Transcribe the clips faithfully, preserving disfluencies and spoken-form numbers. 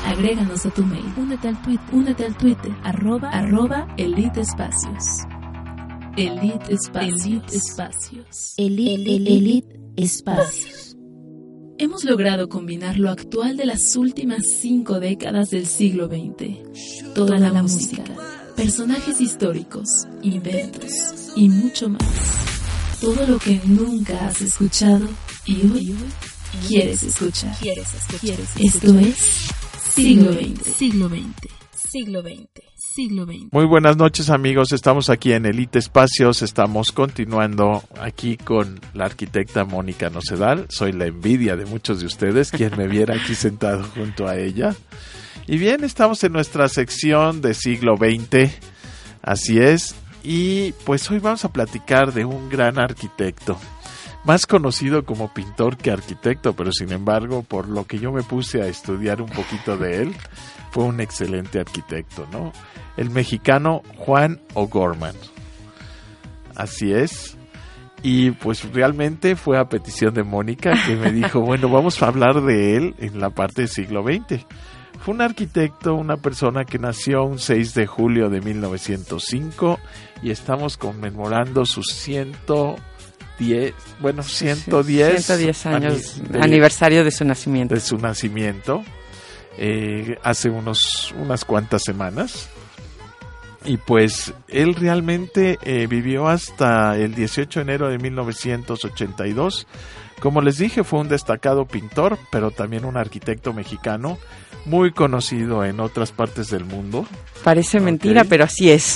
Agréganos a tu mail. Únete al Twitter. Únete al Twitter. Arroba, arroba Elite Espacios. Elite Espacios. Elite Espacios. Elite, Elite Espacios. Hemos logrado combinar lo actual de las últimas cinco décadas del siglo veinte. Toda la, la música, personajes históricos, inventos y mucho más. Todo lo que nunca has escuchado y hoy quieres escuchar. ¿Quieres escuchar? Esto es Siglo veinte. Siglo veinte. Siglo veinte. Siglo veinte. Muy buenas noches, amigos. Estamos aquí en Elite Espacios. Estamos continuando aquí con la arquitecta Mónica Nocedal. Soy la envidia de muchos de ustedes, quien me viera aquí sentado junto a ella. Y bien, estamos en nuestra sección de Siglo veinte. Así es. Y pues hoy vamos a platicar de un gran arquitecto, más conocido como pintor que arquitecto, pero sin embargo, por lo que yo me puse a estudiar un poquito de él, fue un excelente arquitecto, ¿no? El mexicano Juan O'Gorman. Así es. Y pues realmente fue a petición de Mónica que me dijo, bueno, vamos a hablar de él en la parte del siglo veinte. Fue un arquitecto, una persona que nació un seis de julio de mil novecientos cinco y estamos conmemorando sus ciento diez, bueno, ciento diez, ciento diez años, de, aniversario de su nacimiento. De su nacimiento, eh, hace unos, unas cuantas semanas. Y pues él realmente eh, vivió hasta el dieciocho de enero de mil novecientos ochenta y dos. Como les dije, fue un destacado pintor, pero también un arquitecto mexicano muy conocido en otras partes del mundo. Parece okay. Mentira, pero así es.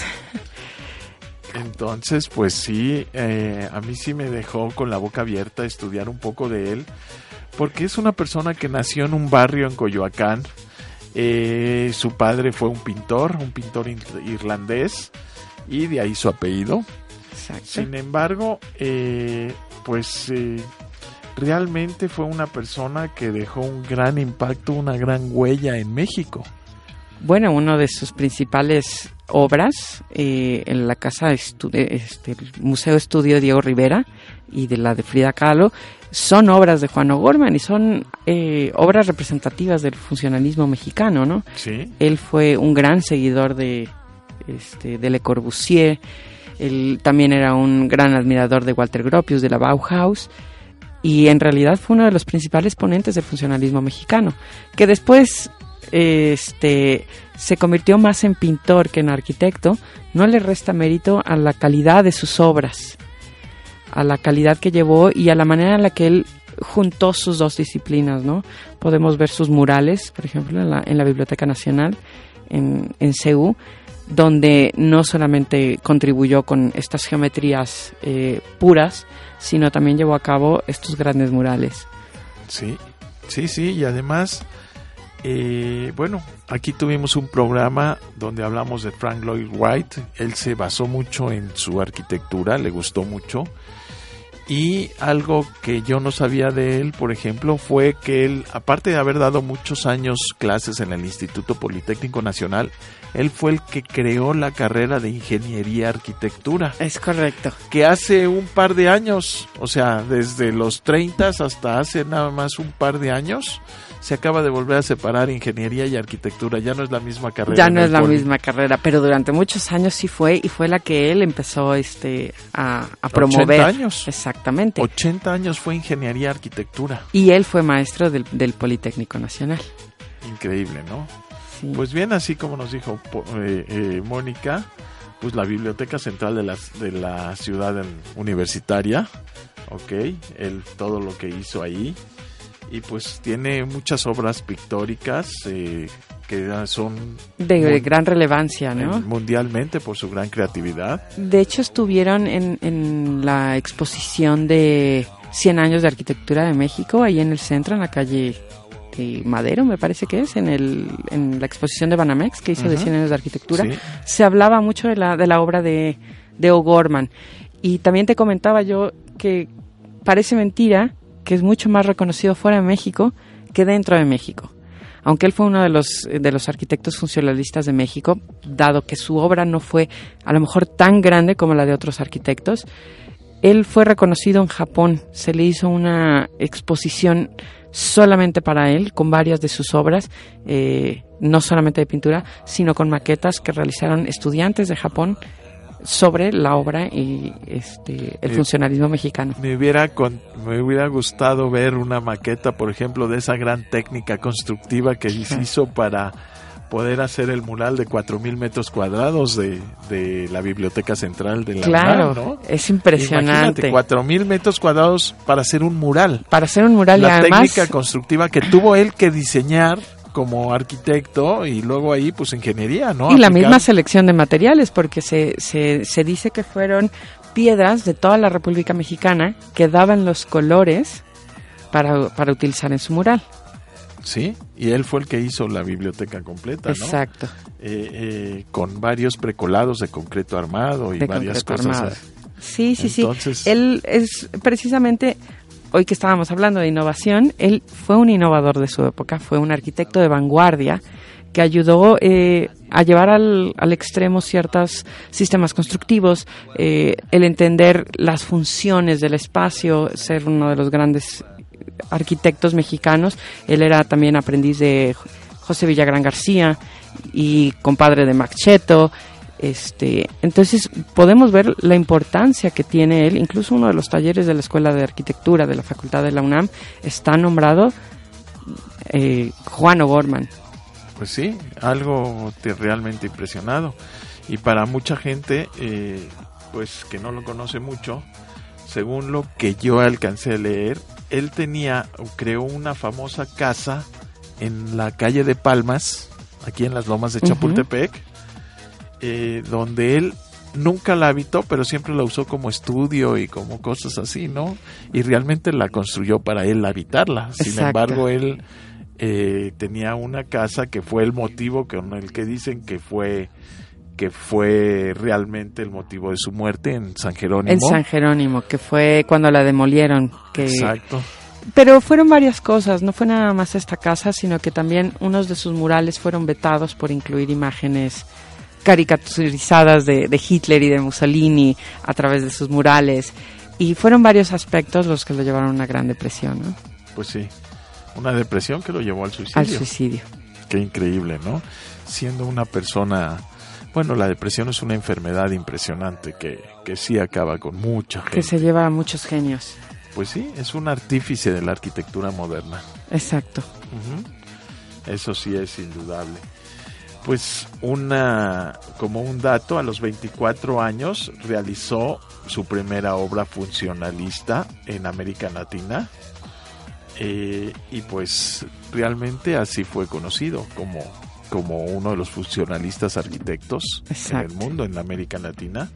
Entonces, pues sí, eh, a mí sí me dejó con la boca abierta estudiar un poco de él, porque es una persona que nació en un barrio en Coyoacán. Eh, su padre fue un pintor, un pintor irlandés, y de ahí su apellido. Exacto. Sin embargo, eh, pues eh, realmente fue una persona que dejó un gran impacto, una gran huella en México. Bueno, uno de sus principales obras eh, en la casa estu- este, el Museo Estudio Diego Rivera y de la de Frida Kahlo son obras de Juan O'Gorman y son eh, obras representativas del funcionalismo mexicano, ¿no? Sí. Él fue un gran seguidor de, este, de Le Corbusier. Él también era un gran admirador de Walter Gropius, de la Bauhaus, y en realidad fue uno de los principales ponentes del funcionalismo mexicano, que después este, se convirtió más en pintor que en arquitecto. No le resta mérito a la calidad de sus obras, a la calidad que llevó y a la manera en la que él juntó sus dos disciplinas, ¿no? Podemos ver sus murales, por ejemplo, en la, en la Biblioteca Nacional, en, en C U, donde no solamente contribuyó con estas geometrías eh, puras, sino también llevó a cabo estos grandes murales. Sí, sí, sí, y además, eh, bueno, aquí tuvimos un programa donde hablamos de Frank Lloyd Wright. Él se basó mucho en su arquitectura, le gustó mucho. Y algo que yo no sabía de él, por ejemplo, fue que él, aparte de haber dado muchos años clases en el Instituto Politécnico Nacional, él fue el que creó la carrera de Ingeniería Arquitectura. Es correcto. Que hace un par de años, o sea, desde los treinta hasta hace nada más un par de años, se acaba de volver a separar Ingeniería y Arquitectura. Ya no es la misma carrera. Ya no es la poli. misma carrera, pero durante muchos años sí fue, y fue la que él empezó este a, a promover. ochenta años. Exactamente. ochenta años fue Ingeniería Arquitectura. Y él fue maestro del, del Politécnico Nacional. Increíble, ¿no? Sí. Pues bien, así como nos dijo eh, eh, Mónica, pues la Biblioteca Central de la, de la Ciudad Universitaria, ok, él todo lo que hizo ahí. Y pues tiene muchas obras pictóricas eh, que son de muy, gran relevancia, ¿no? Mundialmente por su gran creatividad. De hecho estuvieron en, en la exposición de cien años de arquitectura de México, ahí en el centro, en la calle de Madero, me parece que es, en el en la exposición de Banamex que hizo uh-huh. de cien años de arquitectura. Sí. Se hablaba mucho de la, de la obra de, de O'Gorman. Y también te comentaba yo que parece mentira que es mucho más reconocido fuera de México que dentro de México. Aunque él fue uno de los, de los arquitectos funcionalistas de México, dado que su obra no fue a lo mejor tan grande como la de otros arquitectos, él fue reconocido en Japón. Se le hizo una exposición solamente para él, con varias de sus obras, eh, no solamente de pintura, sino con maquetas que realizaron estudiantes de Japón sobre la obra y este el funcionalismo mexicano. Me hubiera con, me hubiera gustado ver una maqueta, por ejemplo, de esa gran técnica constructiva que se hizo para poder hacer el mural de cuatro mil metros cuadrados de, de la Biblioteca Central de la Claro, UNAM, ¿no? Es impresionante. Imagínate, cuatro mil metros cuadrados para hacer un mural. Para hacer un mural la y además... La técnica constructiva que tuvo él que diseñar como arquitecto y luego ahí pues ingeniería, ¿no? Y Aplicar. La misma selección de materiales, porque se, se, se dice que fueron piedras de toda la República Mexicana que daban los colores para, para utilizar en su mural. Sí, y él fue el que hizo la biblioteca completa, ¿no? Exacto. Eh, eh, con varios precolados de concreto armado y de varias concreto cosas. Armado. Sí, sí, Entonces, sí. Él es precisamente, hoy que estábamos hablando de innovación, él fue un innovador de su época, fue un arquitecto de vanguardia que ayudó eh, a llevar al, al extremo ciertos sistemas constructivos, eh, el entender las funciones del espacio, ser uno de los grandes arquitectos mexicanos. Él era también aprendiz de José Villagrán García y compadre de Max Cheto. Este, entonces podemos ver la importancia que tiene él. Incluso uno de los talleres de la Escuela de Arquitectura de la Facultad de la UNAM está nombrado eh, Juan O'Gorman. Pues sí, algo te realmente impresionado. Y para mucha gente, eh, pues que no lo conoce mucho, según lo que yo alcancé a leer, él tenía, creó una famosa casa en la calle de Palmas, aquí en las Lomas de Chapultepec, uh-huh. eh, donde él nunca la habitó, pero siempre la usó como estudio y como cosas así, ¿no? Y realmente la construyó para él habitarla. Sin Exacto. embargo, él eh, tenía una casa que fue el motivo con el que dicen que fue... que fue realmente el motivo de su muerte en San Jerónimo. En San Jerónimo, que fue cuando la demolieron. Que... Exacto. Pero fueron varias cosas, no fue nada más esta casa, sino que también unos de sus murales fueron vetados por incluir imágenes caricaturizadas de, de Hitler y de Mussolini a través de sus murales. Y fueron varios aspectos los que lo llevaron a una gran depresión, ¿no? Pues sí, una depresión que lo llevó al suicidio. Al suicidio. Qué increíble, ¿no? Siendo una persona... Bueno, la depresión es una enfermedad impresionante que, que sí acaba con mucha gente. Que se lleva a muchos genios. Pues sí, es un artífice de la arquitectura moderna. Exacto. Uh-huh. Eso sí es indudable. Pues una, como un dato, a los veinticuatro años realizó su primera obra funcionalista en América Latina. Eh, y pues realmente así fue conocido como... como uno de los funcionalistas arquitectos Exacto. en el mundo, en la América Latina.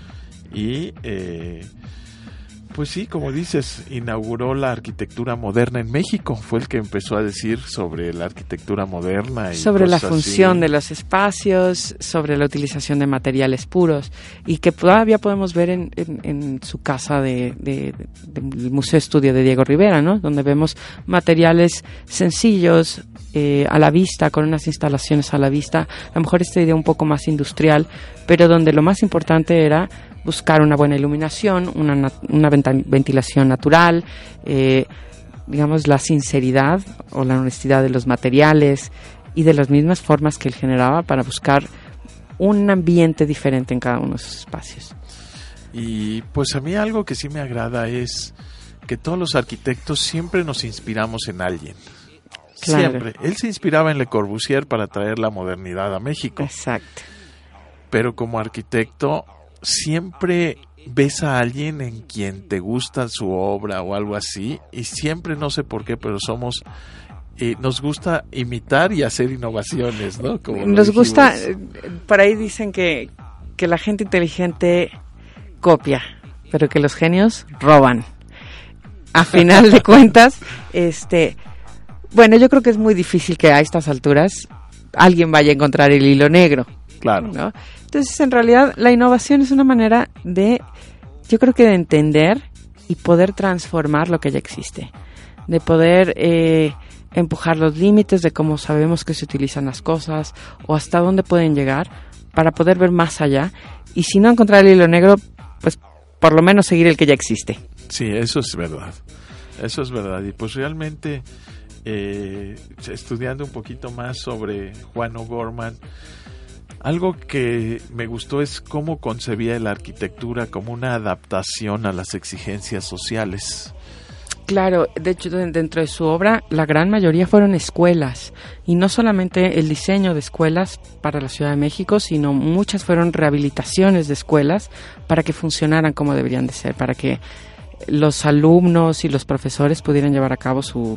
Y eh, pues sí, como dices, inauguró la arquitectura moderna en México. Fue el que empezó a decir sobre la arquitectura moderna. Y sobre la función así. de los espacios, sobre la utilización de materiales puros, y que todavía podemos ver en, en, en su casa de, de, de, del Museo Estudio de Diego Rivera, ¿no? Donde vemos materiales sencillos, Eh, a la vista, con unas instalaciones a la vista, a lo mejor esta idea un poco más industrial, pero donde lo más importante era buscar una buena iluminación, una, nat- una venta- ventilación natural, eh, digamos la sinceridad o la honestidad de los materiales y de las mismas formas que él generaba para buscar un ambiente diferente en cada uno de sus espacios. Y pues a mí algo que sí me agrada es que todos los arquitectos siempre nos inspiramos en alguien. Claro. Siempre. Él se inspiraba en Le Corbusier para traer la modernidad a México. Exacto. Pero como arquitecto, siempre ves a alguien en quien te gusta su obra o algo así, y siempre, no sé por qué, pero somos... Eh, nos gusta imitar y hacer innovaciones, ¿no? Como nos dijimos. gusta... Por ahí dicen que, que la gente inteligente copia, pero que los genios roban. A final de cuentas, este... Bueno, yo creo que es muy difícil que a estas alturas alguien vaya a encontrar el hilo negro. Claro. ¿No? Entonces, en realidad, la innovación es una manera de, yo creo que de entender y poder transformar lo que ya existe. De poder eh, empujar los límites de cómo sabemos que se utilizan las cosas o hasta dónde pueden llegar para poder ver más allá. Y si no encontrar el hilo negro, pues por lo menos seguir el que ya existe. Sí, eso es verdad. Eso es verdad. Y pues realmente, eh, estudiando un poquito más sobre Juan O'Gorman, algo que me gustó es cómo concebía la arquitectura como una adaptación a las exigencias sociales. Claro, de hecho dentro de su obra la gran mayoría fueron escuelas, y no solamente el diseño de escuelas para la Ciudad de México, sino muchas fueron rehabilitaciones de escuelas para que funcionaran como deberían de ser, para que los alumnos y los profesores pudieran llevar a cabo su,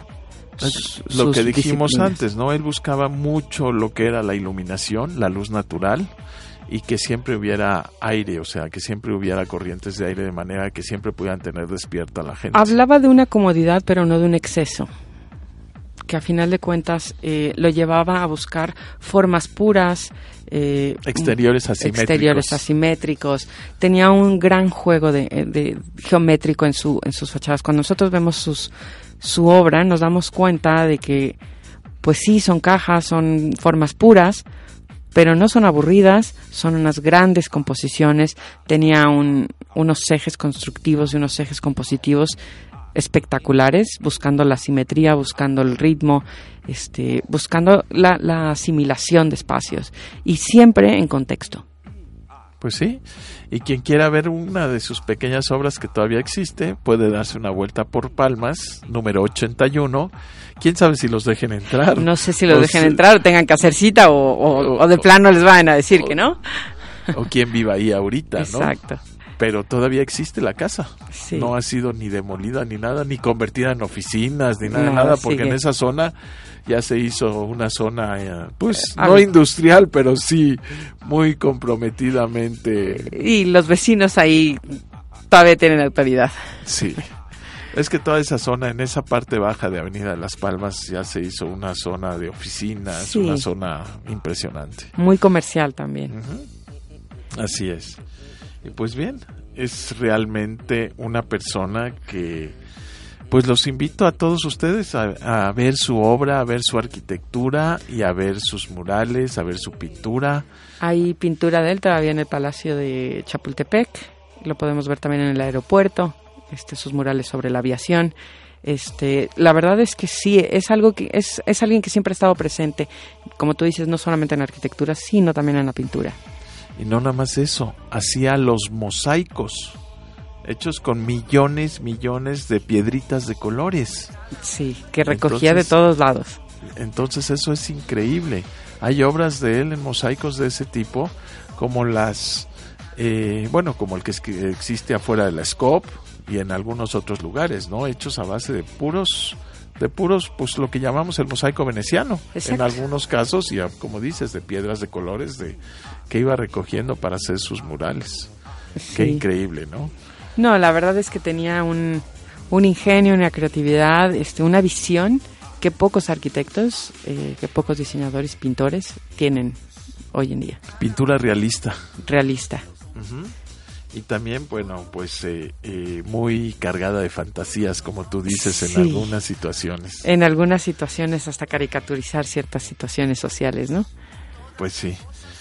su lo que dijimos antes, ¿no? Él buscaba mucho lo que era la iluminación, la luz natural, y que siempre hubiera aire, o sea, que siempre hubiera corrientes de aire, de manera que siempre pudieran tener despierta a la gente. Hablaba de una comodidad, pero no de un exceso, que a final de cuentas eh, lo llevaba a buscar formas puras, eh, exteriores asimétricos. exteriores asimétricos. Tenía un gran juego de, de geométrico en su en sus fachadas. Cuando nosotros vemos sus su obra, nos damos cuenta de que, pues sí, son cajas, son formas puras, pero no son aburridas, son unas grandes composiciones. Tenía un, unos ejes constructivos y unos ejes compositivos espectaculares, buscando la simetría, buscando el ritmo, este, buscando la, la asimilación de espacios, y siempre en contexto. Pues sí, y quien quiera ver una de sus pequeñas obras que todavía existe, puede darse una vuelta por Palmas, número ochenta y uno. ¿Quién sabe si los dejen entrar? No sé si los o dejen si... entrar o tengan que hacer cita, o, o, o de plano les van a decir o, que no. O quién viva ahí ahorita, ¿no? Exacto. Pero todavía existe la casa. Sí. No ha sido ni demolida ni nada, ni convertida en oficinas, ni nada, No, nada, porque sigue. en esa zona ya se hizo una zona, pues, Ah, no industrial, pero sí muy comprometidamente. Y los vecinos ahí todavía tienen autoridad. Sí. Es que toda esa zona, en esa parte baja de Avenida de Las Palmas, ya se hizo una zona de oficinas, Sí. una zona impresionante. Muy comercial también. Uh-huh. Así es. Y pues bien, es realmente una persona que, pues los invito a todos ustedes a, a ver su obra, a ver su arquitectura y a ver sus murales, a ver su pintura. Hay pintura de él todavía en el Palacio de Chapultepec, lo podemos ver también en el aeropuerto, este, sus murales sobre la aviación. Este, la verdad es que sí, es algo que es, es alguien que siempre ha estado presente, como tú dices, no solamente en la arquitectura, sino también en la pintura. Y no nada más eso, hacía los mosaicos, hechos con millones, millones de piedritas de colores. Sí, que recogía Entonces, de todos lados. Entonces eso es increíble. Hay obras de él en mosaicos de ese tipo, como las, eh, bueno, como el que existe afuera de la Scope y en algunos otros lugares, ¿no? Hechos a base de puros... de puros, pues lo que llamamos el mosaico veneciano. Exacto. En algunos casos, y como dices, de piedras de colores de que iba recogiendo para hacer sus murales. Sí. Qué increíble, ¿no? No, la verdad es que tenía un, un ingenio, una creatividad, este, una visión que pocos arquitectos, eh, que pocos diseñadores, pintores tienen hoy en día. Pintura realista. Realista. Uh-huh. Y también, bueno, pues eh, eh, muy cargada de fantasías, como tú dices, sí. En algunas situaciones. En algunas situaciones hasta caricaturizar ciertas situaciones sociales, ¿no? Pues sí.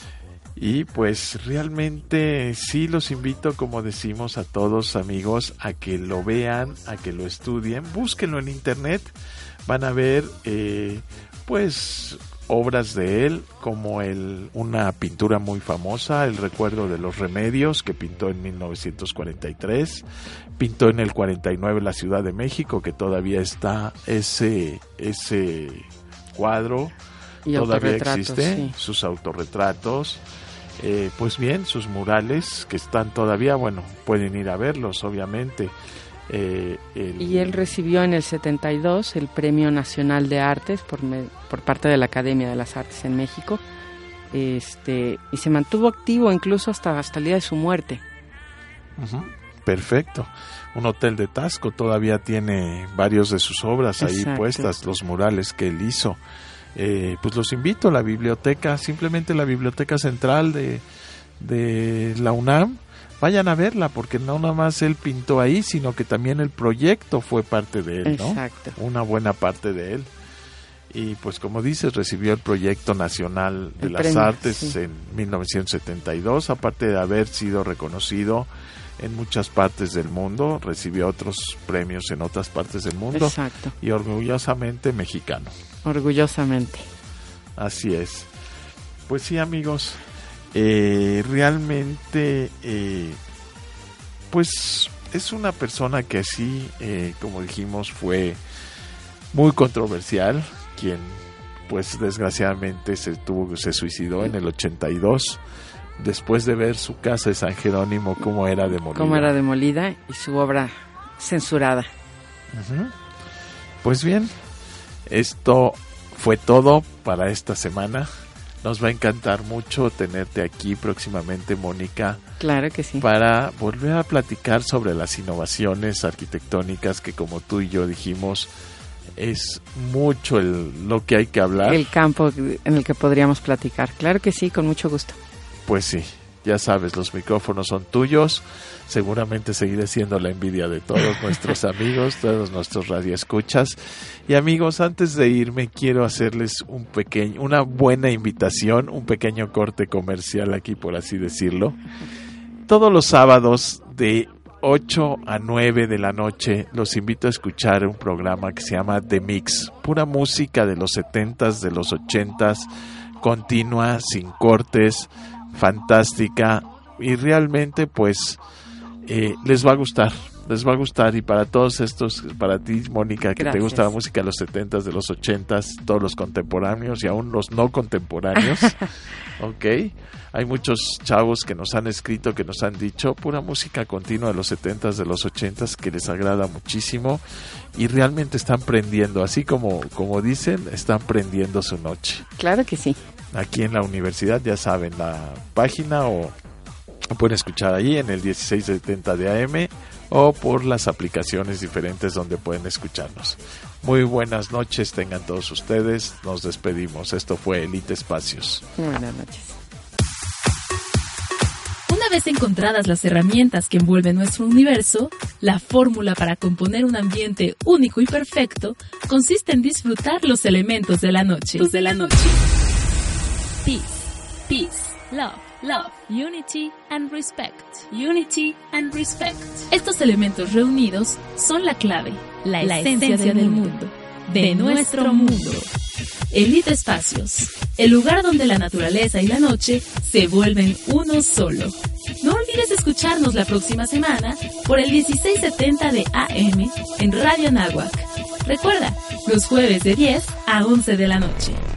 Y pues realmente sí los invito, como decimos a todos amigos, a que lo vean, a que lo estudien, búsquenlo en internet, van a ver eh, pues... obras de él, como el, una pintura muy famosa, El recuerdo de los remedios, que pintó en mil novecientos cuarenta y tres, pintó en el cuarenta y nueve la Ciudad de México, que todavía está ese ese cuadro, y todavía existe, sí. Sus autorretratos, eh, pues bien, sus murales, que están todavía, bueno, pueden ir a verlos, obviamente. Eh, el... Y él recibió en el setenta y dos el Premio Nacional de Artes por, me, por parte de la Academia de las Artes en México, este, y se mantuvo activo incluso hasta, hasta el día de su muerte. Uh-huh. Perfecto. Un hotel de Taxco todavía tiene varios de sus obras ahí Exacto. puestas, los murales que él hizo. Eh, pues los invito a la biblioteca, simplemente la Biblioteca Central de, de la UNAM. Vayan a verla, porque no nada más él pintó ahí, sino que también el proyecto fue parte de él, ¿no? Exacto. Una buena parte de él. Y pues como dices, recibió el Proyecto Nacional de El las premio, Artes sí. en mil novecientos setenta y dos, aparte de haber sido reconocido en muchas partes del mundo, recibió otros premios en otras partes del mundo. Exacto. Y orgullosamente mexicano. Orgullosamente. Así es. Pues sí, amigos, eh, realmente, eh, pues es una persona que sí, eh, como dijimos, fue muy controversial, quien pues desgraciadamente se tuvo se suicidó en el ochenta y dos, después de ver su casa de San Jerónimo cómo era demolida. Cómo era demolida y su obra censurada. Uh-huh. Pues bien, esto fue todo para esta semana. Nos va a encantar mucho tenerte aquí próximamente, Mónica. Claro que sí. Para volver a platicar sobre las innovaciones arquitectónicas que, como tú y yo dijimos, es mucho el, lo que hay que hablar. El campo en el que podríamos platicar. Claro que sí, con mucho gusto. Pues sí, ya sabes, los micrófonos son tuyos. Seguramente seguiré siendo la envidia de todos nuestros amigos, todos nuestros radioescuchas. Y amigos, antes de irme quiero hacerles un pequeño, una buena invitación, un pequeño corte comercial aquí, por así decirlo. Todos los sábados de ocho a nueve de la noche los invito a escuchar un programa que se llama The Mix, pura música de los setentas, de los ochentas, continua, sin cortes, fantástica, y realmente pues eh, les va a gustar, les va a gustar. Y para todos estos, para ti, Mónica, que Gracias. te gusta la música de los setentas, de los ochentas, todos los contemporáneos y aún los no contemporáneos, ok, hay muchos chavos que nos han escrito, que nos han dicho pura música continua de los setentas, de los ochentas, que les agrada muchísimo y realmente están prendiendo, así como, como dicen, están prendiendo su noche. Claro que sí. Aquí en la universidad, ya saben, la página, o pueden escuchar ahí en el dieciséis setenta de A M o por las aplicaciones diferentes donde pueden escucharnos. Muy buenas noches tengan todos ustedes, nos despedimos. Esto fue Elite Espacios. Buenas noches. Una vez encontradas las herramientas que envuelven nuestro universo, la fórmula para componer un ambiente único y perfecto consiste en disfrutar los elementos de la noche. De la noche. Peace, peace, love, love, unity and respect, unity and respect. Estos elementos reunidos son la clave, la, la esencia, esencia del mundo, de, de nuestro mundo. Elite Espacios, el lugar donde la naturaleza y la noche se vuelven uno solo. No olvides escucharnos la próxima semana por el dieciséis setenta de A M en Radio Anáhuac. Recuerda, los jueves de diez a once de la noche.